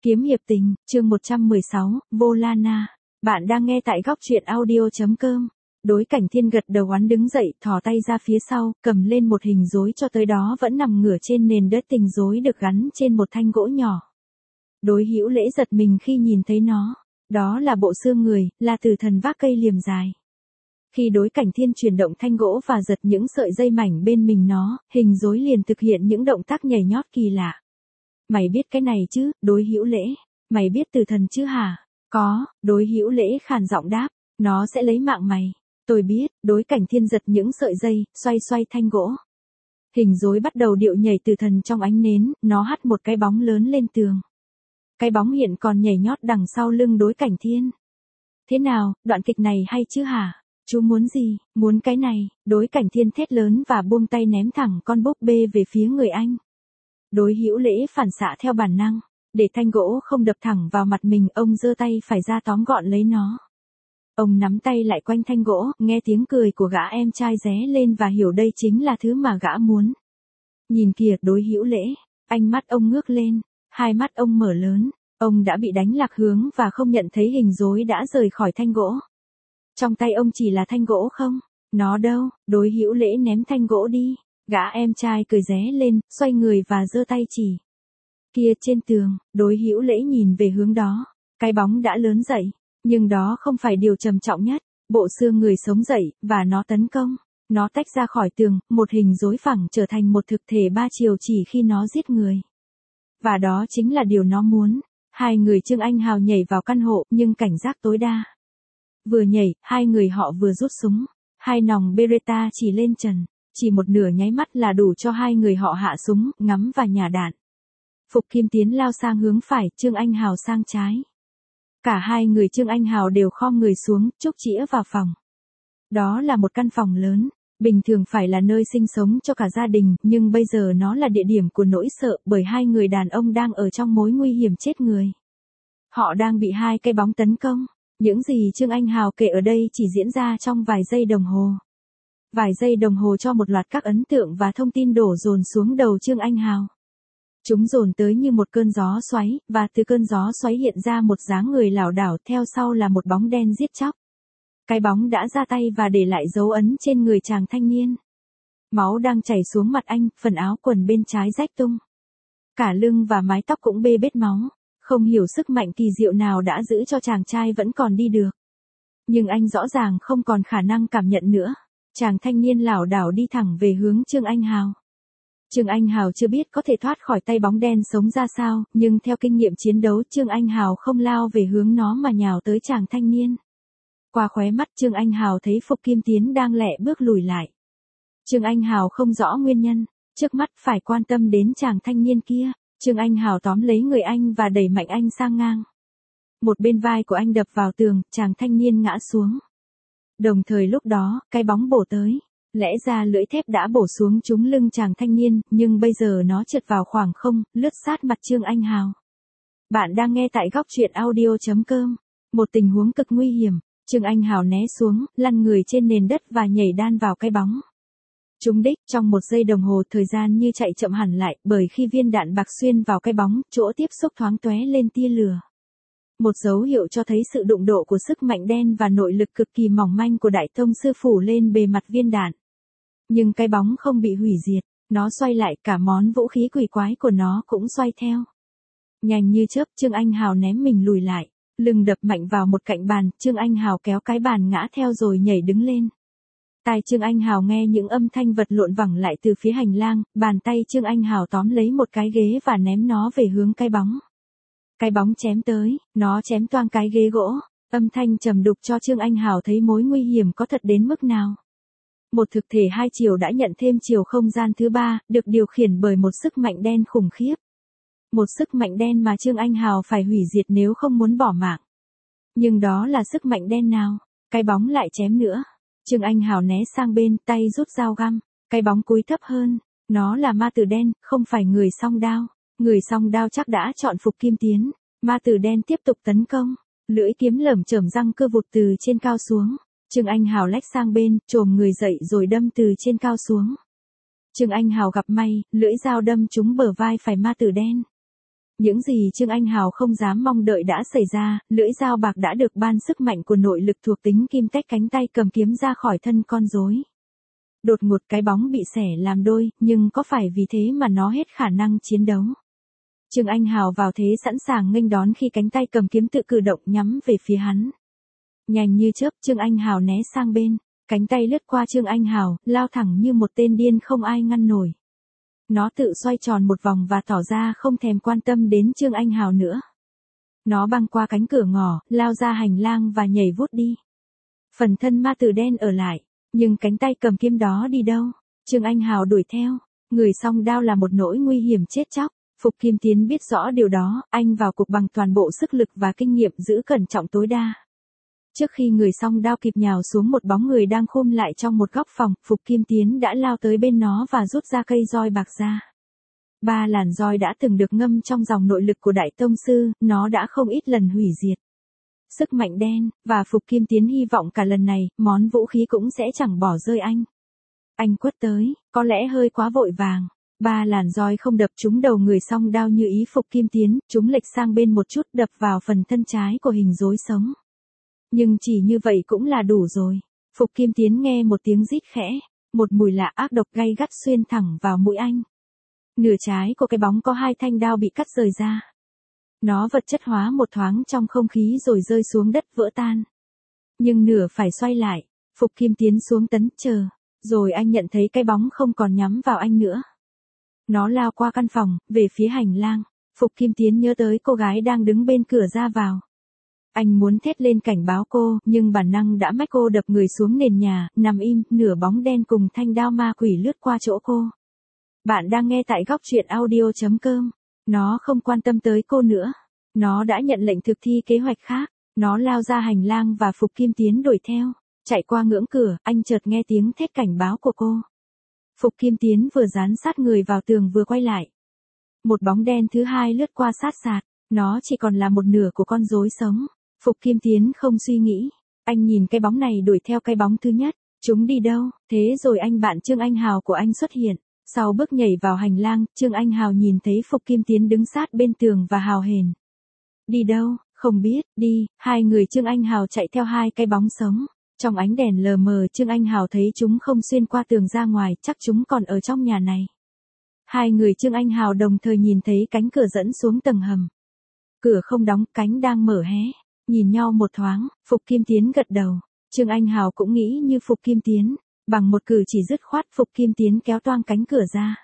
Kiếm hiệp tình, chương 116, Vô Lana. Bạn đang nghe tại góc truyện audio.com. Đối Cảnh Thiên gật đầu oán đứng dậy, thò tay ra phía sau, cầm lên một hình rối cho tới đó vẫn nằm ngửa trên nền đất, tình rối được gắn trên một thanh gỗ nhỏ. Đối Hữu Lễ giật mình khi nhìn thấy nó. Đó là bộ xương người, là tử thần vác cây liềm dài. Khi đối Cảnh Thiên chuyển động thanh gỗ và giật những sợi dây mảnh bên mình nó, hình rối liền thực hiện những động tác nhảy nhót kỳ lạ. Mày biết cái này chứ, đối Hữu Lễ. Mày biết tử thần chứ hả? Có, đối Hữu Lễ khàn giọng đáp. Nó sẽ lấy mạng mày. Tôi biết, đối Cảnh Thiên giật những sợi dây, xoay xoay thanh gỗ. Hình rối bắt đầu điệu nhảy tử thần trong ánh nến, nó hắt một cái bóng lớn lên tường. Cái bóng hiện còn nhảy nhót đằng sau lưng đối Cảnh Thiên. Thế nào, đoạn kịch này hay chứ hả? Chú muốn gì? Muốn cái này. Đối Cảnh Thiên thét lớn và buông tay ném thẳng con búp bê về phía người anh. Đối Hữu Lễ phản xạ theo bản năng, để thanh gỗ không đập thẳng vào mặt mình, ông giơ tay phải ra tóm gọn lấy nó. Ông nắm tay lại quanh thanh gỗ, nghe tiếng cười của gã em trai ré lên và hiểu đây chính là thứ mà gã muốn. Nhìn kìa, đối Hữu Lễ, ánh mắt ông ngước lên, hai mắt ông mở lớn, ông đã bị đánh lạc hướng và không nhận thấy hình rối đã rời khỏi thanh gỗ. Trong tay ông chỉ là thanh gỗ không? Nó đâu? Đối Hữu Lễ ném thanh gỗ đi. Gã em trai cười ré lên, xoay người và giơ tay chỉ. Kia trên tường, đối Hữu Lễ nhìn về hướng đó. Cái bóng đã lớn dậy, nhưng đó không phải điều trầm trọng nhất. Bộ xương người sống dậy, và nó tấn công. Nó tách ra khỏi tường, một hình rối phẳng trở thành một thực thể ba chiều chỉ khi nó giết người. Và đó chính là điều nó muốn. Hai người Trương Anh Hào nhảy vào căn hộ, nhưng cảnh giác tối đa. Vừa nhảy, hai người họ vừa rút súng. Hai nòng Beretta chỉ lên trần. Chỉ một nửa nháy mắt là đủ cho hai người họ hạ súng, ngắm và nhả đạn. Phục Kim Tiến lao sang hướng phải, Trương Anh Hào sang trái. Cả hai người Trương Anh Hào đều khom người xuống, chúc chĩa vào phòng. Đó là một căn phòng lớn, bình thường phải là nơi sinh sống cho cả gia đình, nhưng bây giờ nó là địa điểm của nỗi sợ bởi hai người đàn ông đang ở trong mối nguy hiểm chết người. Họ đang bị hai cái bóng tấn công. Những gì Trương Anh Hào kể ở đây chỉ diễn ra trong vài giây đồng hồ. Vài giây đồng hồ cho một loạt các ấn tượng và thông tin đổ dồn xuống đầu Trương Anh Hào. Chúng dồn tới như một cơn gió xoáy, và từ cơn gió xoáy hiện ra một dáng người lảo đảo, theo sau là một bóng đen giết chóc. Cái bóng đã ra tay và để lại dấu ấn trên người chàng thanh niên. Máu đang chảy xuống mặt anh, phần áo quần bên trái rách tung. Cả lưng và mái tóc cũng bê bết máu. Không hiểu sức mạnh kỳ diệu nào đã giữ cho chàng trai vẫn còn đi được. Nhưng anh rõ ràng không còn khả năng cảm nhận nữa. Chàng thanh niên lảo đảo đi thẳng về hướng Trương Anh Hào. Trương Anh Hào chưa biết có thể thoát khỏi tay bóng đen sống ra sao, nhưng theo kinh nghiệm chiến đấu, Trương Anh Hào không lao về hướng nó mà nhào tới chàng thanh niên. Qua khóe mắt Trương Anh Hào thấy Phục Kim Tiến đang lẹ bước lùi lại. Trương Anh Hào không rõ nguyên nhân, trước mắt phải quan tâm đến chàng thanh niên kia. Trương Anh Hào tóm lấy người anh và đẩy mạnh anh sang ngang. Một bên vai của anh đập vào tường, chàng thanh niên ngã xuống. Đồng thời lúc đó, cái bóng bổ tới. Lẽ ra lưỡi thép đã bổ xuống trúng lưng chàng thanh niên, nhưng bây giờ nó trượt vào khoảng không, lướt sát mặt Trương Anh Hào. Bạn đang nghe tại góc truyện audio.com. Một tình huống cực nguy hiểm. Trương Anh Hào né xuống, lăn người trên nền đất và nhảy đan vào cái bóng. Trúng đích, trong một giây đồng hồ thời gian như chạy chậm hẳn lại, bởi khi viên đạn bạc xuyên vào cái bóng, chỗ tiếp xúc thoáng tóe lên tia lửa. Một dấu hiệu cho thấy sự đụng độ của sức mạnh đen và nội lực cực kỳ mỏng manh của Đại Tông Sư phủ lên bề mặt viên đạn. Nhưng cái bóng không bị hủy diệt, nó xoay lại, cả món vũ khí quỷ quái của nó cũng xoay theo. Nhanh như chớp, Trương Anh Hào ném mình lùi lại, lưng đập mạnh vào một cạnh bàn, Trương Anh Hào kéo cái bàn ngã theo rồi nhảy đứng lên. Tai Trương Anh Hào nghe những âm thanh vật lộn vẳng lại từ phía hành lang, bàn tay Trương Anh Hào tóm lấy một cái ghế và ném nó về hướng cái bóng. Cái bóng chém tới, nó chém toang cái ghế gỗ, âm thanh trầm đục cho Trương Anh Hào thấy mối nguy hiểm có thật đến mức nào. Một thực thể hai chiều đã nhận thêm chiều không gian thứ ba, được điều khiển bởi một sức mạnh đen khủng khiếp. Một sức mạnh đen mà Trương Anh Hào phải hủy diệt nếu không muốn bỏ mạng. Nhưng đó là sức mạnh đen nào? Cái bóng lại chém nữa. Trương Anh Hào né sang bên, tay rút dao găm. Cái bóng cúi thấp hơn. Nó là ma tử đen, không phải người song đao. Người song đao chắc đã chọn Phục Kim Tiến. Ma tử đen tiếp tục tấn công. Lưỡi kiếm lởm chởm răng cưa vụt từ trên cao xuống. Trương Anh Hào lách sang bên, chồm người dậy rồi đâm từ trên cao xuống. Trương Anh Hào gặp may, lưỡi dao đâm trúng bờ vai phải ma tử đen. Những gì Trương Anh Hào không dám mong đợi đã xảy ra, lưỡi dao bạc đã được ban sức mạnh của nội lực thuộc tính kim tách cánh tay cầm kiếm ra khỏi thân con rối. Đột ngột cái bóng bị xẻ làm đôi, nhưng có phải vì thế mà nó hết khả năng chiến đấu? Trương Anh Hào vào thế sẵn sàng nghênh đón khi cánh tay cầm kiếm tự cử động nhắm về phía hắn. Nhanh như chớp, Trương Anh Hào né sang bên, cánh tay lướt qua Trương Anh Hào, lao thẳng như một tên điên không ai ngăn nổi. Nó tự xoay tròn một vòng và tỏ ra không thèm quan tâm đến Trương Anh Hào nữa. Nó băng qua cánh cửa ngõ, lao ra hành lang và nhảy vút đi. Phần thân ma tử đen ở lại, nhưng cánh tay cầm kiếm đó đi đâu? Trương Anh Hào đuổi theo, người song đao là một nỗi nguy hiểm chết chóc. Phục Kim Tiến biết rõ điều đó, anh vào cuộc bằng toàn bộ sức lực và kinh nghiệm giữ cẩn trọng tối đa. Trước khi người song đao kịp nhào xuống một bóng người đang khum lại trong một góc phòng, Phục Kim Tiến đã lao tới bên nó và rút ra cây roi bạc ra. 3 làn roi đã từng được ngâm trong dòng nội lực của Đại Tông Sư, nó đã không ít lần hủy diệt sức mạnh đen, và Phục Kim Tiến hy vọng cả lần này, món vũ khí cũng sẽ chẳng bỏ rơi anh. Anh quất tới, có lẽ hơi quá vội vàng. 3 làn roi không đập trúng đầu người song đao như ý Phục Kim Tiến, chúng lệch sang bên một chút đập vào phần thân trái của hình rối sống. Nhưng chỉ như vậy cũng là đủ rồi. Phục Kim Tiến nghe một tiếng rít khẽ, một mùi lạ ác độc gay gắt xuyên thẳng vào mũi anh. Nửa trái của cái bóng có 2 thanh đao bị cắt rời ra. Nó vật chất hóa một thoáng trong không khí rồi rơi xuống đất vỡ tan. Nhưng nửa phải xoay lại, Phục Kim Tiến xuống tấn chờ, rồi anh nhận thấy cái bóng không còn nhắm vào anh nữa. Nó lao qua căn phòng, về phía hành lang. Phục Kim Tiến nhớ tới cô gái đang đứng bên cửa ra vào. Anh muốn thét lên cảnh báo cô, nhưng bản năng đã mách cô đập người xuống nền nhà, nằm im, nửa bóng đen cùng thanh đao ma quỷ lướt qua chỗ cô. Bạn đang nghe tại góc truyện audio.com. Nó không quan tâm tới cô nữa. Nó đã nhận lệnh thực thi kế hoạch khác. Nó lao ra hành lang và Phục Kim Tiến đuổi theo. Chạy qua ngưỡng cửa, anh chợt nghe tiếng thét cảnh báo của cô. Phục Kim Tiến vừa dán sát người vào tường vừa quay lại. Một bóng đen thứ hai lướt qua sát sạt. Nó chỉ còn là một nửa của con rối sống. Phục Kim Tiến không suy nghĩ. Anh nhìn cái bóng này đuổi theo cái bóng thứ nhất. Chúng đi đâu? Thế rồi anh bạn Trương Anh Hào của anh xuất hiện. Sau bước nhảy vào hành lang, Trương Anh Hào nhìn thấy Phục Kim Tiến đứng sát bên tường và hào hển. Đi đâu? Không biết, đi. Hai người Trương Anh Hào chạy theo 2 cái bóng sống. Trong ánh đèn lờ mờ Trương Anh Hào thấy chúng không xuyên qua tường ra ngoài, chắc chúng còn ở trong nhà này. 2 người Trương Anh Hào đồng thời nhìn thấy cánh cửa dẫn xuống tầng hầm. Cửa không đóng, cánh đang mở hé. Nhìn nhau một thoáng, Phục Kim Tiến gật đầu. Trương Anh Hào cũng nghĩ như Phục Kim Tiến. Bằng một cử chỉ dứt khoát, Phục Kim Tiến kéo toang cánh cửa ra.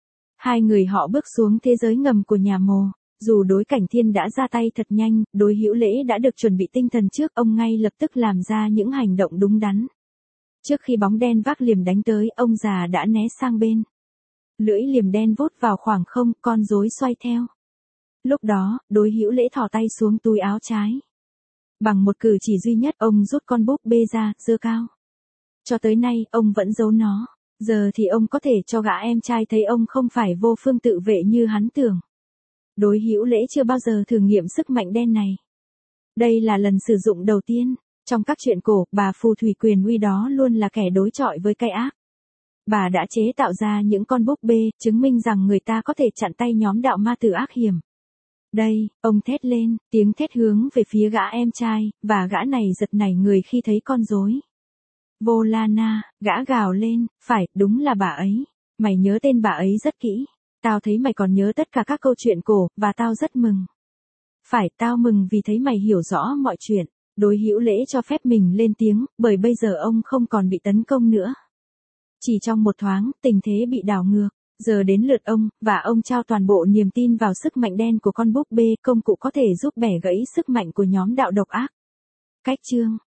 2 người họ bước xuống thế giới ngầm của nhà Mồ. Dù đối cảnh thiên đã ra tay thật nhanh, đối hữu lễ đã được chuẩn bị tinh thần trước, ông ngay lập tức làm ra những hành động đúng đắn. Trước khi bóng đen vác liềm đánh tới, ông già đã né sang bên. Lưỡi liềm đen vút vào khoảng không, con rối xoay theo. Lúc đó, đối hữu lễ thò tay xuống túi áo trái. Bằng một cử chỉ duy nhất, ông rút con búp bê ra, giơ cao. Cho tới nay, ông vẫn giấu nó. Giờ thì ông có thể cho gã em trai thấy ông không phải vô phương tự vệ như hắn tưởng. Đối hữu lễ chưa bao giờ thử nghiệm sức mạnh đen này. Đây là lần sử dụng đầu tiên. Trong các chuyện cổ, bà phù thủy quyền uy đó luôn là kẻ đối chọi với cái ác. Bà đã chế tạo ra những con búp bê, chứng minh rằng người ta có thể chặn tay nhóm đạo ma tử ác hiểm. Đây, ông thét lên, tiếng thét hướng về phía gã em trai, và gã này giật nảy người khi thấy con rối. Volana, gã gào lên, phải, đúng là bà ấy. Mày nhớ tên bà ấy rất kỹ. Tao thấy mày còn nhớ tất cả các câu chuyện cổ, và tao rất mừng. Phải, tao mừng vì thấy mày hiểu rõ mọi chuyện. Đối hữu lễ cho phép mình lên tiếng, bởi bây giờ ông không còn bị tấn công nữa. Chỉ trong một thoáng, tình thế bị đảo ngược. Giờ đến lượt ông, và ông trao toàn bộ niềm tin vào sức mạnh đen của con búp bê, công cụ có thể giúp bẻ gãy sức mạnh của nhóm đạo độc ác. Cách chương